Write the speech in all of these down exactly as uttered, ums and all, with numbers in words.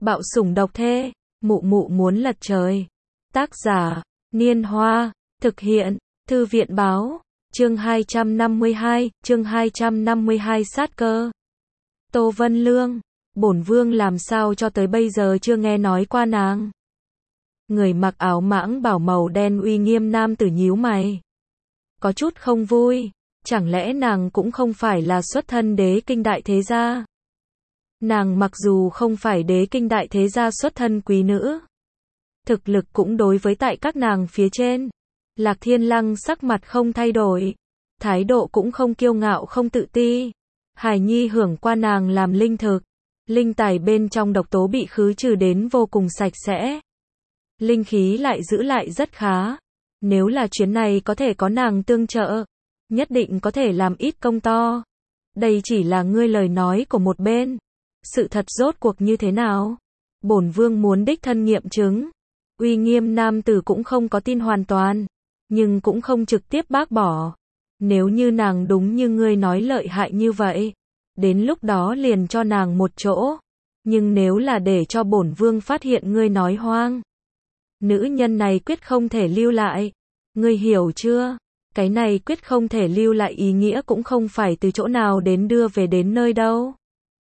Bạo sủng độc thê, mụ mụ muốn lật trời. Tác giả, Niên Hoa, thực hiện, Thư viện báo, chương hai trăm năm mươi hai, chương hai trăm năm mươi hai sát cơ. Tô Vân Lương, bổn vương làm sao cho tới bây giờ chưa nghe nói qua nàng. Người mặc áo mãng bảo màu đen uy nghiêm nam tử nhíu mày. Có chút không vui, chẳng lẽ nàng cũng không phải là xuất thân đế kinh đại thế gia? Nàng mặc dù không phải đế kinh đại thế gia xuất thân quý nữ, thực lực cũng đối với tại các nàng phía trên. Lạc Thiên Lăng sắc mặt không thay đổi, thái độ cũng không kiêu ngạo không tự ti. Hải Nhi hưởng qua nàng làm linh thực, linh tài bên trong độc tố bị khứ trừ đến vô cùng sạch sẽ. Linh khí lại giữ lại rất khá. Nếu là chuyến này có thể có nàng tương trợ, nhất định có thể làm ít công to. Đây chỉ là ngươi lời nói của một bên. Sự thật rốt cuộc như thế nào? Bổn vương muốn đích thân nghiệm chứng. Uy nghiêm nam tử cũng không có tin hoàn toàn, nhưng cũng không trực tiếp bác bỏ. Nếu như nàng đúng như ngươi nói lợi hại như vậy, đến lúc đó liền cho nàng một chỗ. Nhưng nếu là để cho bổn vương phát hiện ngươi nói hoang, nữ nhân này quyết không thể lưu lại. Ngươi hiểu chưa? Cái này quyết không thể lưu lại ý nghĩa cũng không phải từ chỗ nào đến đưa về đến nơi đâu,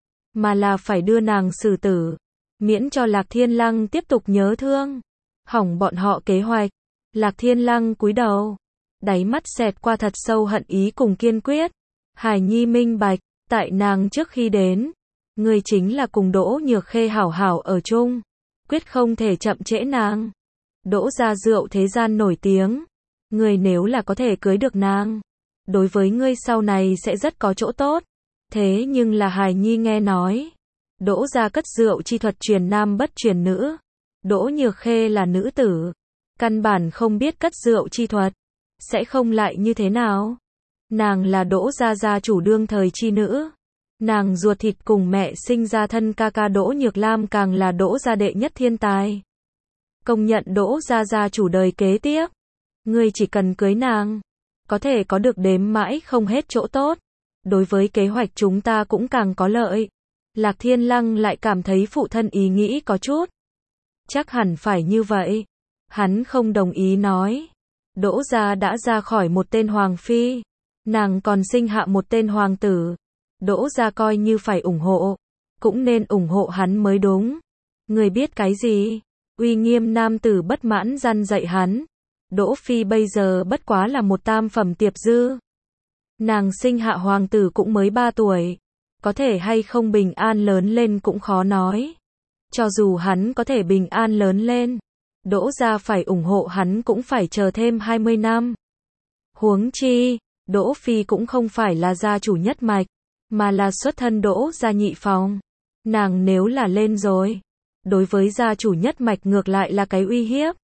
mà là phải đưa nàng xử tử, miễn cho Lạc Thiên Lăng tiếp tục nhớ thương, hỏng bọn họ kế hoạch. Lạc Thiên Lăng cúi đầu, đáy mắt xẹt qua thật sâu hận ý cùng kiên quyết. Hải Nhi minh bạch, tại nàng trước khi đến, ngươi chính là cùng Đỗ Nhược Khê hảo hảo ở chung, quyết không thể chậm trễ nàng. Đỗ gia rượu thế gian nổi tiếng, ngươi nếu là có thể cưới được nàng, đối với ngươi sau này sẽ rất có chỗ tốt. Thế nhưng là Hải Nhi nghe nói, Đỗ gia cất rượu chi thuật truyền nam bất truyền nữ. Đỗ Nhược Khê là nữ tử, căn bản không biết cất rượu chi thuật, sẽ không lại như thế nào. Nàng là Đỗ gia gia chủ đương thời chi nữ, nàng ruột thịt cùng mẹ sinh ra thân ca ca Đỗ Nhược Lam càng là Đỗ gia đệ nhất thiên tài, công nhận Đỗ gia gia chủ đời kế tiếp. Ngươi chỉ cần cưới nàng, có thể có được đếm mãi không hết chỗ tốt, đối với kế hoạch chúng ta cũng càng có lợi. Lạc Thiên Lăng lại cảm thấy phụ thân ý nghĩ có chút, chắc hẳn phải như vậy. Hắn không đồng ý nói, Đỗ gia đã ra khỏi một tên hoàng phi, nàng còn sinh hạ một tên hoàng tử. Đỗ gia coi như phải ủng hộ, cũng nên ủng hộ hắn mới đúng. Người biết cái gì? Uy nghiêm nam tử bất mãn răn dạy hắn. Đỗ phi bây giờ bất quá là một tam phẩm tiệp dư, nàng sinh hạ hoàng tử cũng mới ba tuổi, có thể hay không bình an lớn lên cũng khó nói. Cho dù hắn có thể bình an lớn lên, Đỗ gia phải ủng hộ hắn cũng phải chờ thêm hai mươi năm. Huống chi, Đỗ phi cũng không phải là gia chủ nhất mạch, mà là xuất thân Đỗ gia nhị phòng. Nàng nếu là lên rồi, đối với gia chủ nhất mạch ngược lại là cái uy hiếp.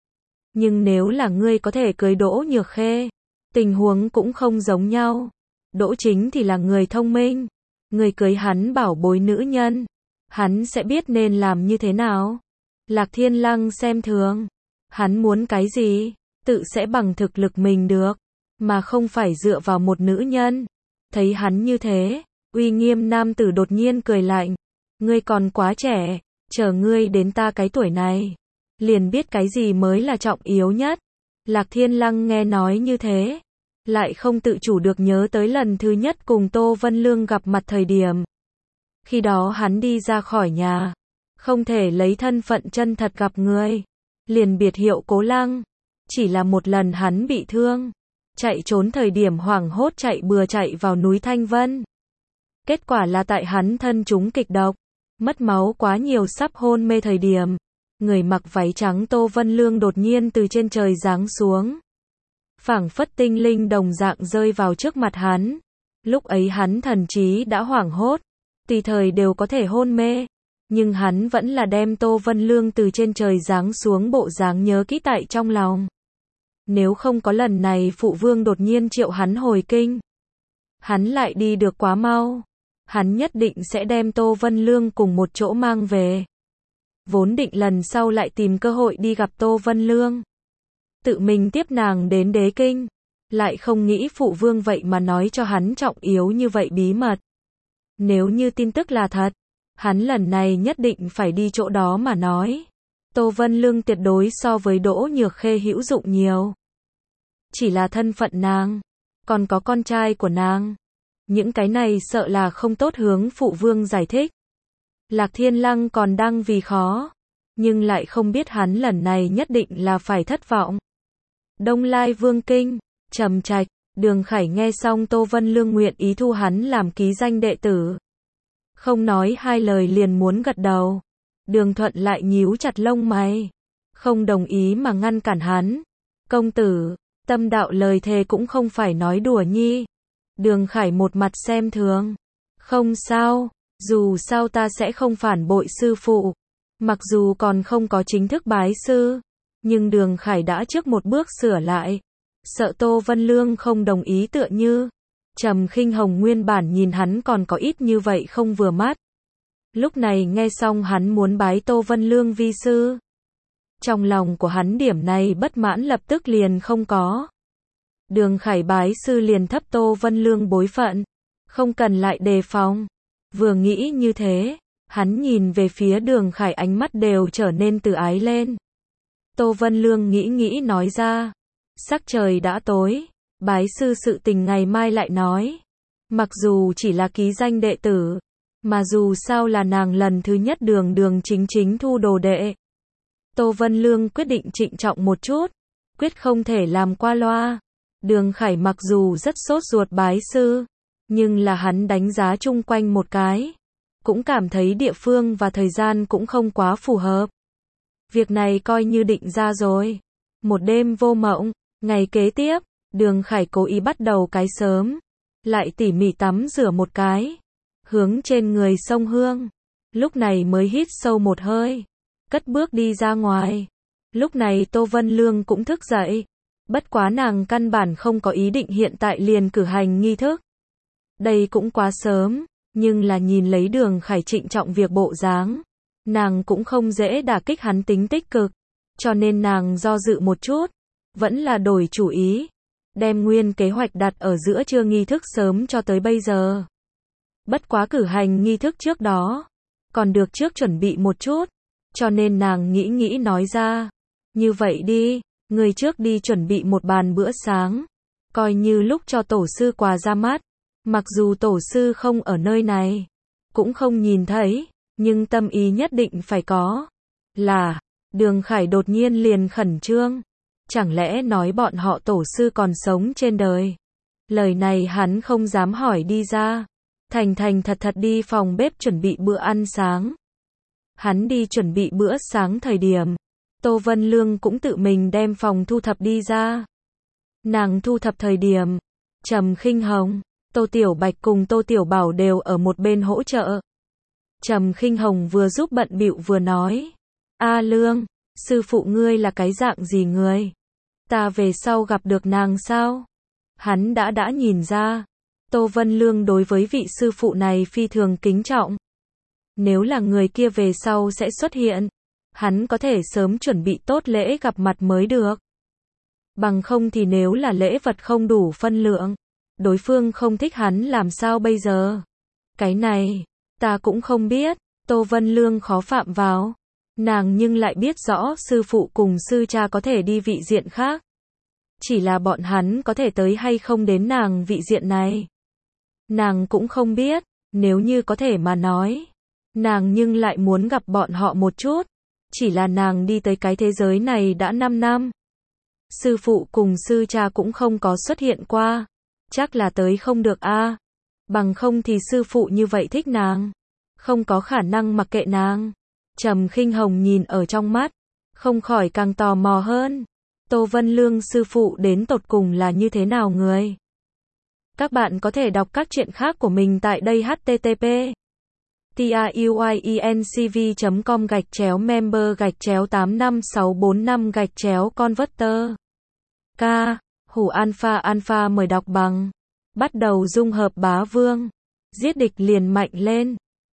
Nhưng nếu là ngươi có thể cưới Đỗ Nhược Khê, tình huống cũng không giống nhau. Đỗ Chính thì là người thông minh, người cưới hắn bảo bối nữ nhân, hắn sẽ biết nên làm như thế nào. Lạc Thiên Lăng xem thường, hắn muốn cái gì, tự sẽ bằng thực lực mình được, mà không phải dựa vào một nữ nhân. Thấy hắn như thế, uy nghiêm nam tử đột nhiên cười lạnh, ngươi còn quá trẻ, chờ ngươi đến ta cái tuổi này, liền biết cái gì mới là trọng yếu nhất. Lạc Thiên Lăng nghe nói như thế, lại không tự chủ được nhớ tới lần thứ nhất cùng Tô Vân Lương gặp mặt thời điểm. Khi đó hắn đi ra khỏi nhà, không thể lấy thân phận chân thật gặp người, liền biệt hiệu Cố Lăng. Chỉ là một lần hắn bị thương, chạy trốn thời điểm hoảng hốt chạy bừa chạy vào núi Thanh Vân. Kết quả là tại hắn thân trúng kịch độc, mất máu quá nhiều sắp hôn mê thời điểm, người mặc váy trắng Tô Vân Lương đột nhiên từ trên trời giáng xuống, phảng phất tinh linh đồng dạng rơi vào trước mặt hắn. Lúc ấy hắn thần trí đã hoảng hốt, tùy thời đều có thể hôn mê, nhưng hắn vẫn là đem Tô Vân Lương từ trên trời giáng xuống bộ dáng nhớ kỹ tại trong lòng. Nếu không có lần này phụ vương đột nhiên triệu hắn hồi kinh, hắn lại đi được quá mau, hắn nhất định sẽ đem Tô Vân Lương cùng một chỗ mang về. Vốn định lần sau lại tìm cơ hội đi gặp Tô Vân Lương, tự mình tiếp nàng đến đế kinh, lại không nghĩ phụ vương vậy mà nói cho hắn trọng yếu như vậy bí mật. Nếu như tin tức là thật, Hắn lần này nhất định phải đi chỗ đó mà nói. Tô Vân Lương tuyệt đối so với Đỗ Nhược Khê hữu dụng nhiều. Chỉ là thân phận nàng, còn có con trai của nàng. Những cái này sợ là không tốt hướng phụ vương giải thích. Lạc Thiên Lăng còn đang vì khó, nhưng lại không biết hắn lần này nhất định là phải thất vọng. Đông Lai Vương Kinh, Trầm Trạch, Đường Khải nghe xong Tô Vân Lương nguyện ý thu hắn làm ký danh đệ tử. Không nói hai lời liền muốn gật đầu. Đường Thuận lại nhíu chặt lông mày, không đồng ý mà ngăn cản hắn. Công tử, tâm đạo lời thề cũng không phải nói đùa nhi. Đường Khải một mặt xem thường. Không sao, dù sao ta sẽ không phản bội sư phụ. Mặc dù còn không có chính thức bái sư, nhưng Đường Khải đã trước một bước sửa lại. Sợ Tô Vân Lương không đồng ý tựa như. Trầm Khinh Hồng nguyên bản nhìn hắn còn có ít như vậy không vừa mắt. Lúc này nghe xong hắn muốn bái Tô Vân Lương vi sư. Trong lòng của hắn điểm này bất mãn lập tức liền không có. Đường Khải bái sư liền thấp Tô Vân Lương bối phận. Không cần lại đề phòng. Vừa nghĩ như thế, hắn nhìn về phía Đường Khải ánh mắt đều trở nên từ ái lên. Tô Vân Lương nghĩ nghĩ nói ra. Sắc trời đã tối, bái sư sự tình ngày mai lại nói. Mặc dù chỉ là ký danh đệ tử, mà dù sao là nàng lần thứ nhất đường đường chính chính thu đồ đệ. Tô Vân Lương quyết định trịnh trọng một chút, quyết không thể làm qua loa. Đường Khải mặc dù rất sốt ruột bái sư, nhưng là hắn đánh giá chung quanh một cái, cũng cảm thấy địa phương và thời gian cũng không quá phù hợp. Việc này coi như định ra rồi. Một đêm vô mộng, ngày kế tiếp, Đường Khải cố ý bắt đầu cái sớm, lại tỉ mỉ tắm rửa một cái, hướng trên người sông Hương. Lúc này mới hít sâu một hơi, cất bước đi ra ngoài. Lúc này Tô Vân Lương cũng thức dậy, bất quá nàng căn bản không có ý định hiện tại liền cử hành nghi thức. Đây cũng quá sớm, nhưng là nhìn lấy Đường Khải trịnh trọng việc bộ dáng, nàng cũng không dễ đả kích hắn tính tích cực, cho nên nàng do dự một chút, vẫn là đổi chủ ý, đem nguyên kế hoạch đặt ở giữa trưa nghi thức sớm cho tới bây giờ. Bất quá cử hành nghi thức trước đó, còn được trước chuẩn bị một chút, cho nên nàng nghĩ nghĩ nói ra, như vậy đi, người trước đi chuẩn bị một bàn bữa sáng, coi như lúc cho tổ sư quà ra mắt, mặc dù tổ sư không ở nơi này, cũng không nhìn thấy, nhưng tâm ý nhất định phải có. Là, Đường Khải đột nhiên liền khẩn trương, chẳng lẽ nói bọn họ tổ sư còn sống trên đời. Lời này hắn không dám hỏi đi ra, thành thành thật thật đi phòng bếp chuẩn bị bữa ăn sáng. Hắn đi chuẩn bị bữa sáng thời điểm, Tô Vân Lương cũng tự mình đem phòng thu thập đi ra. Nàng thu thập thời điểm, Trầm Khinh Hồng, Tô Tiểu Bạch cùng Tô Tiểu Bảo đều ở một bên hỗ trợ. Trầm Khinh Hồng vừa giúp bận bịu vừa nói, A Lương, sư phụ ngươi là cái dạng gì người? Ta về sau gặp được nàng sao? Hắn đã đã nhìn ra, Tô Vân Lương đối với vị sư phụ này phi thường kính trọng. Nếu là người kia về sau sẽ xuất hiện, hắn có thể sớm chuẩn bị tốt lễ gặp mặt mới được. Bằng không thì nếu là lễ vật không đủ phân lượng, đối phương không thích hắn làm sao bây giờ? Cái này, ta cũng không biết. Tô Vân Lương khó phạm vào. Nàng nhưng lại biết rõ sư phụ cùng sư cha có thể đi vị diện khác. Chỉ là bọn hắn có thể tới hay không đến nàng vị diện này. Nàng cũng không biết, nếu như có thể mà nói. Nàng nhưng lại muốn gặp bọn họ một chút. Chỉ là nàng đi tới cái thế giới này đã năm năm. Sư phụ cùng sư cha cũng không có xuất hiện qua. Chắc là tới không được a. Bằng không thì sư phụ như vậy thích nàng, không có khả năng mặc kệ nàng. Trầm Khinh Hồng nhìn ở trong mắt, không khỏi càng tò mò hơn. Tô Vân Lương sư phụ đến tột cùng là như thế nào người? Các bạn có thể đọc các truyện khác của mình tại đây h t t p truyencv chấm com gạch chéo member gạch chéo tám năm sáu bốn năm gạch chéo converter. K. Hủ Alpha Alpha mời đọc bằng. Bắt đầu dung hợp bá vương. Giết địch liền mạnh lên.